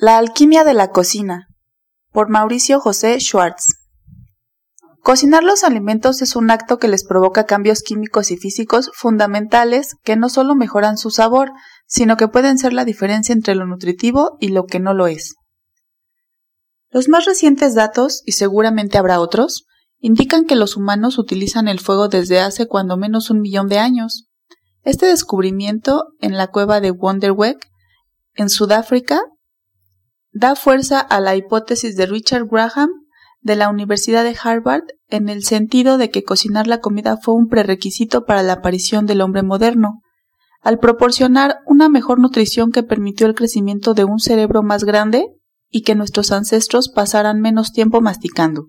La alquimia de la cocina, por Mauricio José Schwartz. Cocinar los alimentos es un acto que les provoca cambios químicos y físicos fundamentales que no solo mejoran su sabor, sino que pueden ser la diferencia entre lo nutritivo y lo que no lo es. Los más recientes datos, y seguramente habrá otros, indican que los humanos utilizan el fuego desde hace cuando menos 1 millón de años. Este descubrimiento en la cueva de Wonderweg, en Sudáfrica, da fuerza a la hipótesis de Richard Graham de la Universidad de Harvard en el sentido de que cocinar la comida fue un prerequisito para la aparición del hombre moderno, al proporcionar una mejor nutrición que permitió el crecimiento de un cerebro más grande y que nuestros ancestros pasaran menos tiempo masticando.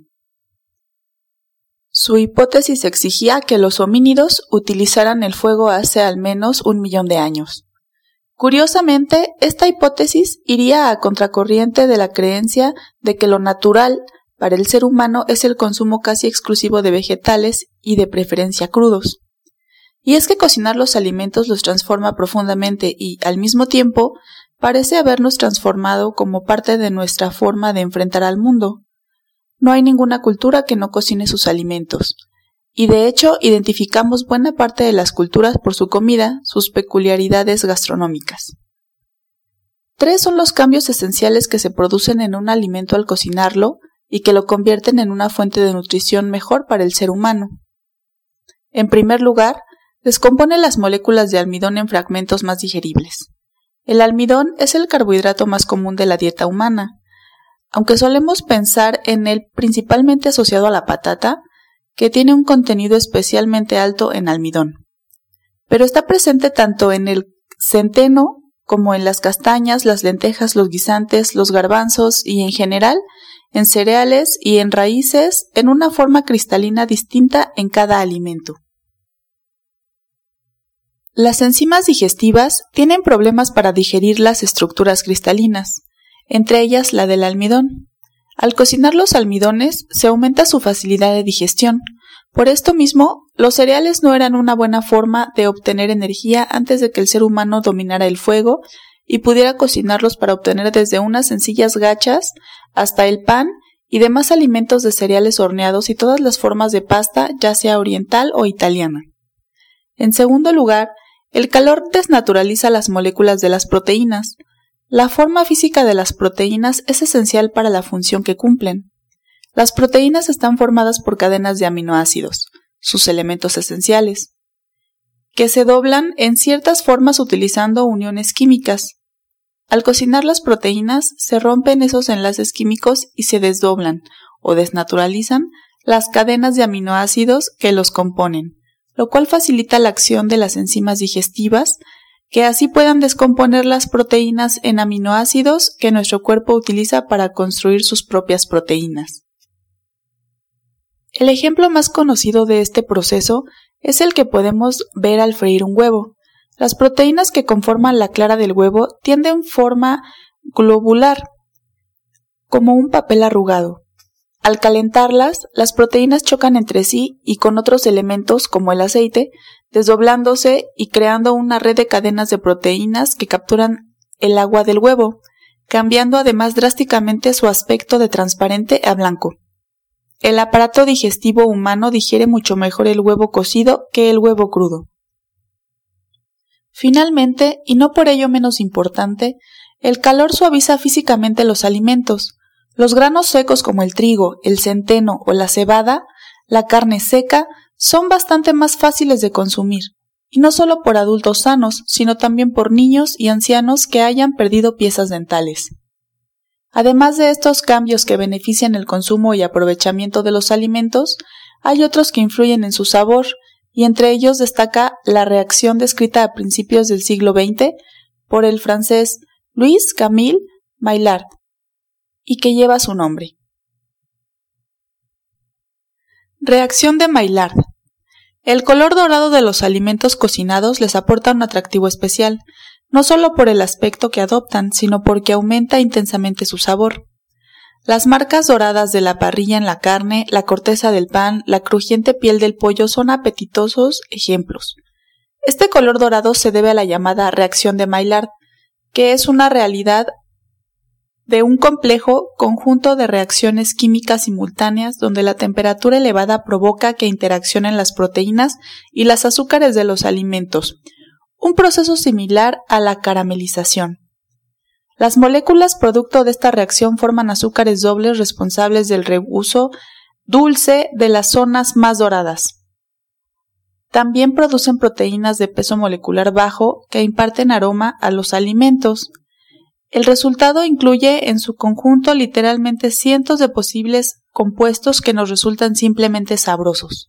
Su hipótesis exigía que los homínidos utilizaran el fuego hace al menos 1 millón de años. Curiosamente, esta hipótesis iría a contracorriente de la creencia de que lo natural para el ser humano es el consumo casi exclusivo de vegetales y de preferencia crudos. Y es que cocinar los alimentos los transforma profundamente y, al mismo tiempo, parece habernos transformado como parte de nuestra forma de enfrentar al mundo. No hay ninguna cultura que no cocine sus alimentos. Y de hecho identificamos buena parte de las culturas por su comida, sus peculiaridades gastronómicas. 3 son los cambios esenciales que se producen en un alimento al cocinarlo y que lo convierten en una fuente de nutrición mejor para el ser humano. En primer lugar, descompone las moléculas de almidón en fragmentos más digeribles. El almidón es el carbohidrato más común de la dieta humana. Aunque solemos pensar en él principalmente asociado a la patata, que tiene un contenido especialmente alto en almidón. Pero está presente tanto en el centeno como en las castañas, las lentejas, los guisantes, los garbanzos y en general en cereales y en raíces en una forma cristalina distinta en cada alimento. Las enzimas digestivas tienen problemas para digerir las estructuras cristalinas, entre ellas la del almidón. Al cocinar los almidones se aumenta su facilidad de digestión. Por esto mismo, los cereales no eran una buena forma de obtener energía antes de que el ser humano dominara el fuego y pudiera cocinarlos para obtener desde unas sencillas gachas hasta el pan y demás alimentos de cereales horneados y todas las formas de pasta, ya sea oriental o italiana. En segundo lugar, el calor desnaturaliza las moléculas de las proteínas. La forma física de las proteínas es esencial para la función que cumplen. Las proteínas están formadas por cadenas de aminoácidos, sus elementos esenciales, que se doblan en ciertas formas utilizando uniones químicas. Al cocinar las proteínas, se rompen esos enlaces químicos y se desdoblan o desnaturalizan las cadenas de aminoácidos que los componen, lo cual facilita la acción de las enzimas digestivas, que así puedan descomponer las proteínas en aminoácidos que nuestro cuerpo utiliza para construir sus propias proteínas. El ejemplo más conocido de este proceso es el que podemos ver al freír un huevo. Las proteínas que conforman la clara del huevo tienen forma globular, como un papel arrugado. Al calentarlas, las proteínas chocan entre sí y con otros elementos como el aceite, desdoblándose y creando una red de cadenas de proteínas que capturan el agua del huevo, cambiando además drásticamente su aspecto de transparente a blanco. El aparato digestivo humano digiere mucho mejor el huevo cocido que el huevo crudo. Finalmente, y no por ello menos importante, el calor suaviza físicamente los alimentos. Los granos secos como el trigo, el centeno o la cebada, la carne seca, son bastante más fáciles de consumir, y no solo por adultos sanos, sino también por niños y ancianos que hayan perdido piezas dentales. Además de estos cambios que benefician el consumo y aprovechamiento de los alimentos, hay otros que influyen en su sabor, y entre ellos destaca la reacción descrita a principios del siglo XX por el francés Louis Camille Maillard, y que lleva su nombre. Reacción de Maillard. El color dorado de los alimentos cocinados les aporta un atractivo especial, no solo por el aspecto que adoptan, sino porque aumenta intensamente su sabor. Las marcas doradas de la parrilla en la carne, la corteza del pan, la crujiente piel del pollo son apetitosos ejemplos. Este color dorado se debe a la llamada reacción de Maillard, que es una realidad de un complejo conjunto de reacciones químicas simultáneas donde la temperatura elevada provoca que interaccionen las proteínas y las azúcares de los alimentos, un proceso similar a la caramelización. Las moléculas producto de esta reacción forman azúcares dobles responsables del reuso dulce de las zonas más doradas. También producen proteínas de peso molecular bajo que imparten aroma a los alimentos. El resultado incluye en su conjunto literalmente cientos de posibles compuestos que nos resultan simplemente sabrosos.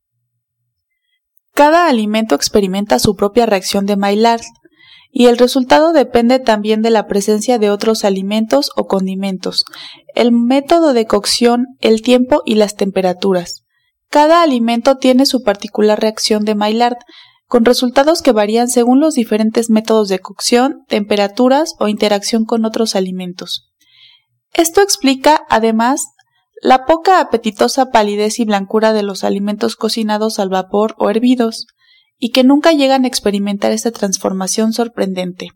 Cada alimento experimenta su propia reacción de Maillard, y el resultado depende también de la presencia de otros alimentos o condimentos, el método de cocción, el tiempo y las temperaturas. Cada alimento tiene su particular reacción de Maillard, con resultados que varían según los diferentes métodos de cocción, temperaturas o interacción con otros alimentos. Esto explica, además, la poca apetitosa palidez y blancura de los alimentos cocinados al vapor o hervidos, y que nunca llegan a experimentar esta transformación sorprendente.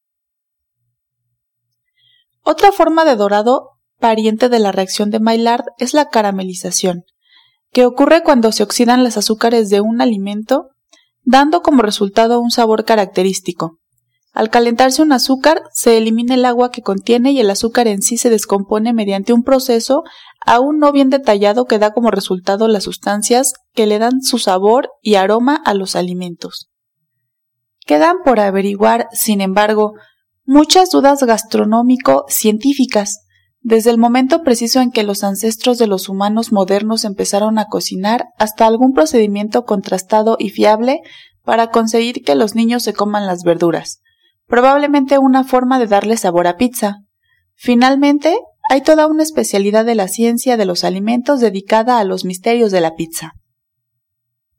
Otra forma de dorado, pariente de la reacción de Maillard, es la caramelización, que ocurre cuando se oxidan los azúcares de un alimento, dando como resultado un sabor característico. Al calentarse un azúcar, se elimina el agua que contiene y el azúcar en sí se descompone mediante un proceso aún no bien detallado que da como resultado las sustancias que le dan su sabor y aroma a los alimentos. Quedan por averiguar, sin embargo, muchas dudas gastronómico-científicas, desde el momento preciso en que los ancestros de los humanos modernos empezaron a cocinar hasta algún procedimiento contrastado y fiable para conseguir que los niños se coman las verduras. Probablemente una forma de darle sabor a pizza. Finalmente, hay toda una especialidad de la ciencia de los alimentos dedicada a los misterios de la pizza.